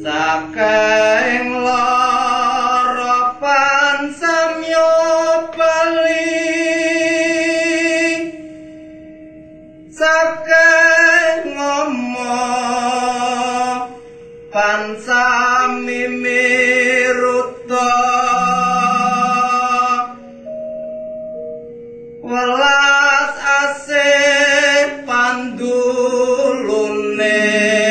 saking lara pansamyo bali saking ngomong pansami miruta welas asih pandulune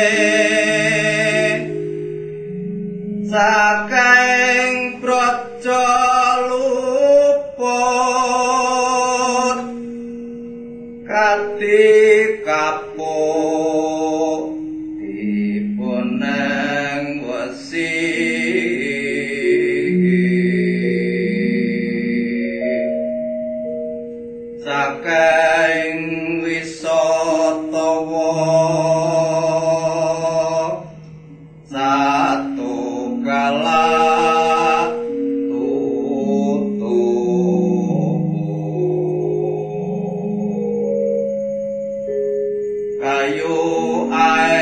saking praja luput kati kapuk dipuneng wesi saking wisatawa satu kala kayu air